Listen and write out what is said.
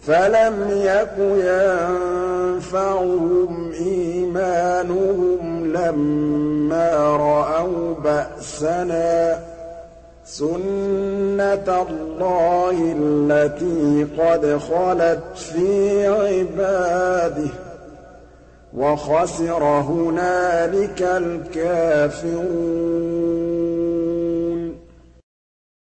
فَلَمْ يَكُ يَنفَعُهُمْ إِيمَانُهُمْ لَمَّا رَأَوْا بَأْسَنَا ۖ سُنَّتَ اللَّهِ الَّتِي قَدْ خَلَتْ فِي عِبَادِهِ ۖ وَخَسِرَ هُنَالِكَ الْكَافِرُونَ